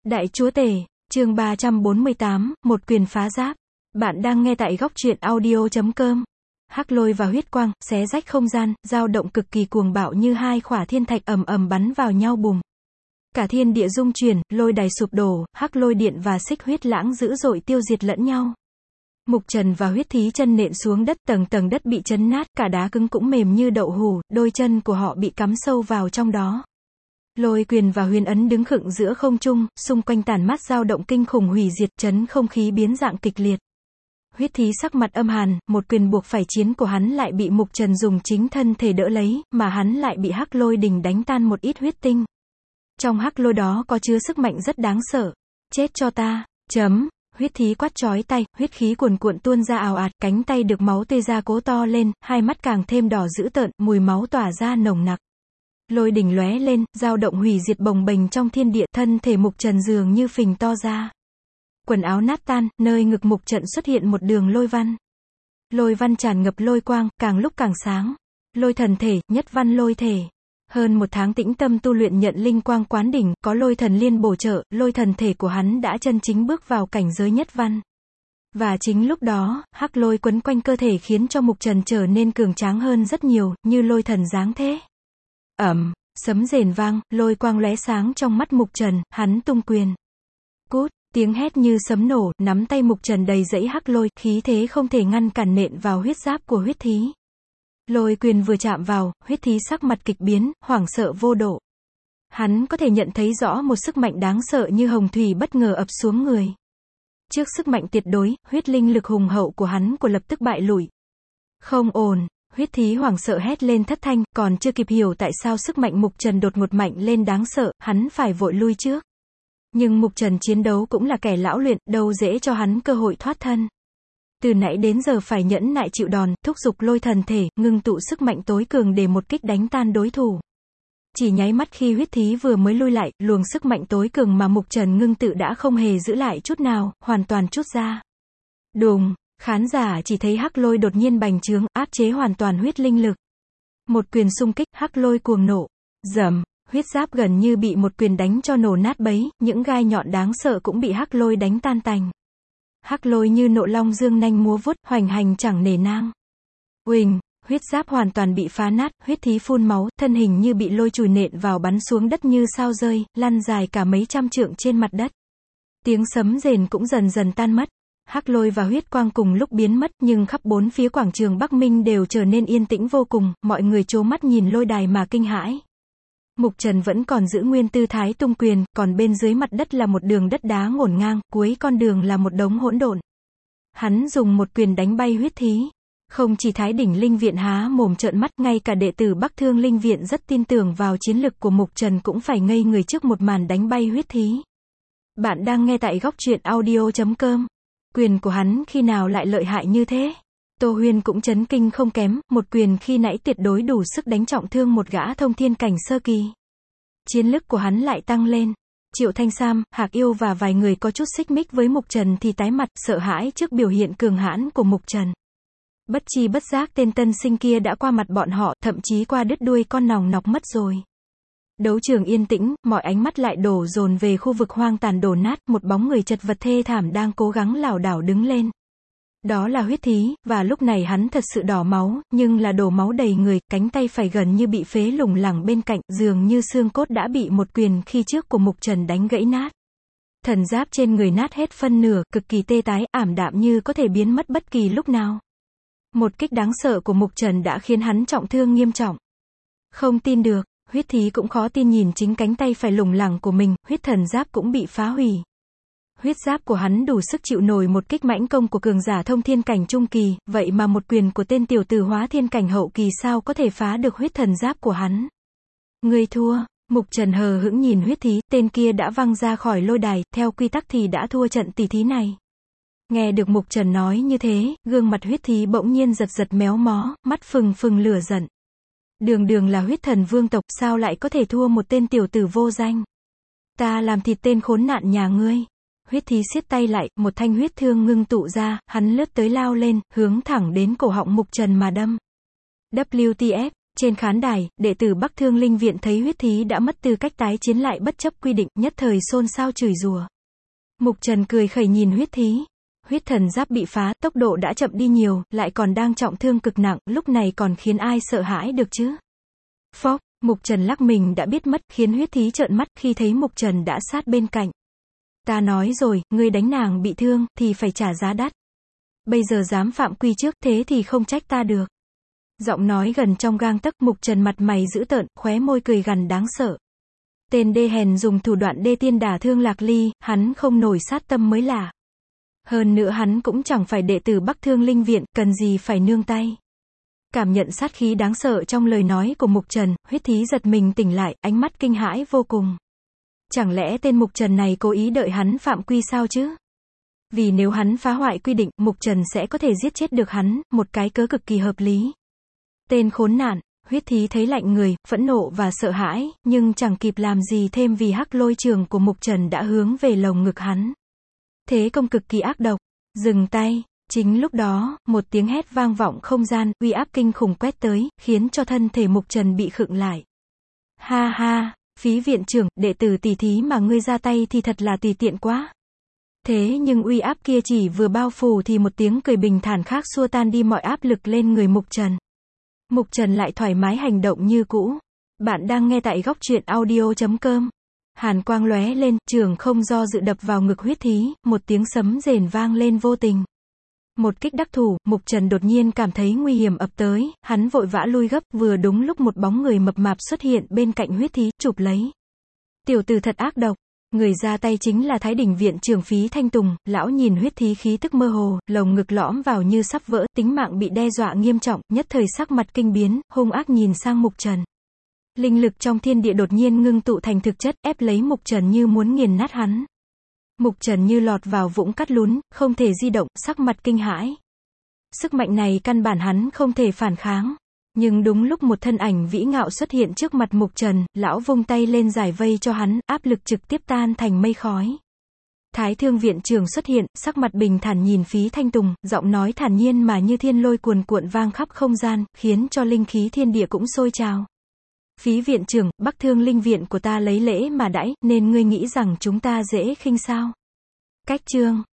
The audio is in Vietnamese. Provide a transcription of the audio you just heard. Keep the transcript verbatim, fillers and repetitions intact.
Đại chúa tể, chương ba trăm bốn mươi tám, một quyền phá giáp. Bạn đang nghe tại góc truyện audio chấm com. Hắc lôi và huyết quang, xé rách không gian, dao động cực kỳ cuồng bạo như hai khỏa thiên thạch ầm ầm bắn vào nhau bùm. Cả thiên địa rung chuyển, lôi đài sụp đổ, hắc lôi điện và xích huyết lãng dữ dội tiêu diệt lẫn nhau. Mục Trần và huyết thí chân nện xuống đất, tầng tầng đất bị chấn nát, cả đá cứng cũng mềm như đậu hủ, đôi chân của họ bị cắm sâu vào trong đó. Lôi quyền và huyền ấn đứng khựng giữa không trung, xung quanh tản mát dao động kinh khủng hủy diệt, chấn không khí biến dạng kịch liệt. Huyết thí sắc mặt âm hàn, một quyền buộc phải chiến của hắn lại bị Mục Trần dùng chính thân thể đỡ lấy, mà hắn lại bị hắc lôi đình đánh tan một ít huyết tinh. Trong hắc lôi đó có chứa sức mạnh rất đáng sợ. Chết cho ta, chấm. Huyết thí quát chói tay, huyết khí cuồn cuộn tuôn ra ào ạt, cánh tay được máu tươi ra cố to lên, hai mắt càng thêm đỏ dữ tợn, mùi máu tỏa ra nồng nặc. Lôi đỉnh lóe lên, dao động hủy diệt bồng bềnh trong thiên địa, thân thể Mục Trần dường như phình to ra. Quần áo nát tan, nơi ngực Mục Trần xuất hiện một đường lôi văn. Lôi văn tràn ngập lôi quang, càng lúc càng sáng. Lôi thần thể, nhất văn lôi thể. Hơn một tháng tĩnh tâm tu luyện nhận linh quang quán đỉnh, có lôi thần liên bổ trợ, lôi thần thể của hắn đã chân chính bước vào cảnh giới nhất văn. Và chính lúc đó, hắc lôi quấn quanh cơ thể khiến cho Mục Trần trở nên cường tráng hơn rất nhiều, như lôi thần dáng thế. Ẩm, sấm rền vang, lôi quang lóe sáng trong mắt Mục Trần, hắn tung quyền. Cút, tiếng hét như sấm nổ, nắm tay Mục Trần đầy dẫy hắc lôi, khí thế không thể ngăn cản nện vào huyết giáp của huyết thí. Lôi quyền vừa chạm vào, huyết thí sắc mặt kịch biến, hoảng sợ vô độ. Hắn có thể nhận thấy rõ một sức mạnh đáng sợ như hồng thủy bất ngờ ập xuống người. Trước sức mạnh tuyệt đối, huyết linh lực hùng hậu của hắn của lập tức bại lùi. Không ổn. Huyết thí hoảng sợ hét lên thất thanh, còn chưa kịp hiểu tại sao sức mạnh Mục Trần đột ngột mạnh lên đáng sợ, hắn phải vội lui trước. Nhưng Mục Trần chiến đấu cũng là kẻ lão luyện, đâu dễ cho hắn cơ hội thoát thân. Từ nãy đến giờ phải nhẫn nại chịu đòn, thúc giục lôi thần thể, ngưng tụ sức mạnh tối cường để một kích đánh tan đối thủ. Chỉ nháy mắt khi huyết thí vừa mới lui lại, luồng sức mạnh tối cường mà Mục Trần ngưng tự đã không hề giữ lại chút nào, hoàn toàn trút ra. Đùng. Khán giả chỉ thấy hắc lôi đột nhiên bành trướng, áp chế hoàn toàn huyết linh lực. Một quyền xung kích, hắc lôi cuồng nổ. Dầm, huyết giáp gần như bị một quyền đánh cho nổ nát bấy, những gai nhọn đáng sợ cũng bị hắc lôi đánh tan tành. Hắc lôi như nộ long dương nanh múa vuốt, hoành hành chẳng nể nang. Uỳnh, huyết giáp hoàn toàn bị phá nát, huyết thí phun máu, thân hình như bị lôi chùi nện vào bắn xuống đất như sao rơi, lăn dài cả mấy trăm trượng trên mặt đất. Tiếng sấm rền cũng dần dần tan mất. Hắc lôi và huyết quang cùng lúc biến mất, nhưng khắp bốn phía quảng trường Bắc Minh đều trở nên yên tĩnh vô cùng, mọi người trố mắt nhìn lôi đài mà kinh hãi. Mục Trần vẫn còn giữ nguyên tư thái tung quyền, còn bên dưới mặt đất là một đường đất đá ngổn ngang, cuối con đường là một đống hỗn độn. Hắn dùng một quyền đánh bay huyết thí. Không chỉ Thái Đỉnh Linh Viện há mồm trợn mắt, ngay cả đệ tử Bắc Thương Linh Viện rất tin tưởng vào chiến lực của Mục Trần cũng phải ngây người trước một màn đánh bay huyết thí. Bạn đang nghe tại góc truyện audio chấm com. Quyền của hắn khi nào lại lợi hại như thế? Tô Huyên cũng chấn kinh không kém, một quyền khi nãy tuyệt đối đủ sức đánh trọng thương một gã thông thiên cảnh sơ kỳ. Chiến lực của hắn lại tăng lên. Triệu Thanh Sam, Hạc Yêu và vài người có chút xích mích với Mục Trần thì tái mặt, sợ hãi trước biểu hiện cường hãn của Mục Trần. Bất chi bất giác tên tân sinh kia đã qua mặt bọn họ, thậm chí qua đứt đuôi con nòng nọc mất rồi. Đấu trường yên tĩnh, mọi ánh mắt lại đổ dồn về khu vực hoang tàn đổ nát, một bóng người chật vật thê thảm đang cố gắng lảo đảo đứng lên. Đó là huyết thí, và lúc này hắn thật sự đỏ máu, nhưng là đổ máu đầy người, cánh tay phải gần như bị phế lủng lẳng bên cạnh, dường như xương cốt đã bị một quyền khi trước của Mục Trần đánh gãy nát. Thần giáp trên người nát hết phân nửa, cực kỳ tê tái, ảm đạm như có thể biến mất bất kỳ lúc nào. Một kích đáng sợ của Mục Trần đã khiến hắn trọng thương nghiêm trọng. Không tin được. Huyết thí cũng khó tin nhìn chính cánh tay phải lủng lẳng của mình, huyết thần giáp cũng bị phá hủy. Huyết giáp của hắn đủ sức chịu nổi một kích mãnh công của cường giả thông thiên cảnh trung kỳ, vậy mà một quyền của tên tiểu tử hóa thiên cảnh hậu kỳ sao có thể phá được huyết thần giáp của hắn. Ngươi thua. Mục Trần hờ hững nhìn huyết thí, tên kia đã văng ra khỏi lôi đài, theo quy tắc thì đã thua trận tỷ thí này. Nghe được Mục Trần nói như thế, gương mặt huyết thí bỗng nhiên giật giật méo mó, mắt phừng phừng lửa giận. Đường đường là huyết thần vương tộc, sao lại có thể thua một tên tiểu tử vô danh? Ta làm thịt tên khốn nạn nhà ngươi. Huyết thí siết tay lại, một thanh huyết thương ngưng tụ ra, hắn lướt tới lao lên, hướng thẳng đến cổ họng Mục Trần mà đâm. vê kép tê ép, Trên khán đài, đệ tử Bắc Thương Linh Viện thấy huyết thí đã mất tư cách tái chiến lại bất chấp quy định, nhất thời xôn xao chửi rủa. Mục Trần cười khẩy nhìn huyết thí. Huyết thần giáp bị phá, tốc độ đã chậm đi nhiều, lại còn đang trọng thương cực nặng, lúc này còn khiến ai sợ hãi được chứ? Phốc, Mục Trần lắc mình đã biết mất, khiến huyết thí trợn mắt khi thấy Mục Trần đã sát bên cạnh. Ta nói rồi, ngươi đánh nàng bị thương, thì phải trả giá đắt. Bây giờ dám phạm quy trước, thế thì không trách ta được. Giọng nói gần trong gang tấc, Mục Trần mặt mày dữ tợn, khóe môi cười gằn đáng sợ. Tên đê hèn dùng thủ đoạn đê tiên đả thương Lạc Ly, hắn không nổi sát tâm mới lạ. Hơn nữa hắn cũng chẳng phải đệ tử Bắc Thương Linh Viện, cần gì phải nương tay. Cảm nhận sát khí đáng sợ trong lời nói của Mục Trần, huyết thí giật mình tỉnh lại, ánh mắt kinh hãi vô cùng. Chẳng lẽ tên Mục Trần này cố ý đợi hắn phạm quy sao chứ? Vì nếu hắn phá hoại quy định, Mục Trần sẽ có thể giết chết được hắn, một cái cớ cực kỳ hợp lý. Tên khốn nạn, huyết thí thấy lạnh người, phẫn nộ và sợ hãi, nhưng chẳng kịp làm gì thêm vì hắc lôi trường của Mục Trần đã hướng về lồng ngực hắn. Thế công cực kỳ ác độc. Dừng tay. Chính lúc đó, một tiếng hét vang vọng không gian, uy áp kinh khủng quét tới, khiến cho thân thể Mục Trần bị khựng lại. Ha ha, Phí viện trưởng, đệ tử tỷ thí mà ngươi ra tay thì thật là tùy tiện quá. Thế nhưng uy áp kia chỉ vừa bao phủ thì một tiếng cười bình thản khác xua tan đi mọi áp lực lên người Mục Trần. Mục Trần lại thoải mái hành động như cũ. Bạn đang nghe tại góc truyện audio chấm com. Hàn quang lóe lên, trường không do dự đập vào ngực huyết thí, một tiếng sấm rền vang lên vô tình. Một kích đắc thủ, Mục Trần đột nhiên cảm thấy nguy hiểm ập tới, hắn vội vã lui gấp, vừa đúng lúc một bóng người mập mạp xuất hiện bên cạnh huyết thí, chụp lấy. Tiểu tử thật ác độc. Người ra tay chính là Thái Đỉnh viện trưởng Phí Thanh Tùng. Lão nhìn huyết thí khí tức mơ hồ, lồng ngực lõm vào như sắp vỡ, tính mạng bị đe dọa nghiêm trọng, nhất thời sắc mặt kinh biến, hung ác nhìn sang Mục Trần. Linh lực trong thiên địa đột nhiên ngưng tụ thành thực chất, ép lấy Mục Trần như muốn nghiền nát hắn. Mục Trần như lọt vào vũng cắt lún, không thể di động, sắc mặt kinh hãi. Sức mạnh này căn bản hắn không thể phản kháng. Nhưng đúng lúc một thân ảnh vĩ ngạo xuất hiện trước mặt Mục Trần, lão vung tay lên giải vây cho hắn, áp lực trực tiếp tan thành mây khói. Thái Thương viện trưởng xuất hiện, sắc mặt bình thản nhìn Phí Thanh Tùng, giọng nói thản nhiên mà như thiên lôi cuồn cuộn vang khắp không gian, khiến cho linh khí thiên địa cũng sôi trào. Phí viện trưởng, Bắc Thương Linh Viện của ta lấy lễ mà đãi, nên ngươi nghĩ rằng chúng ta dễ khinh sao? Cách chương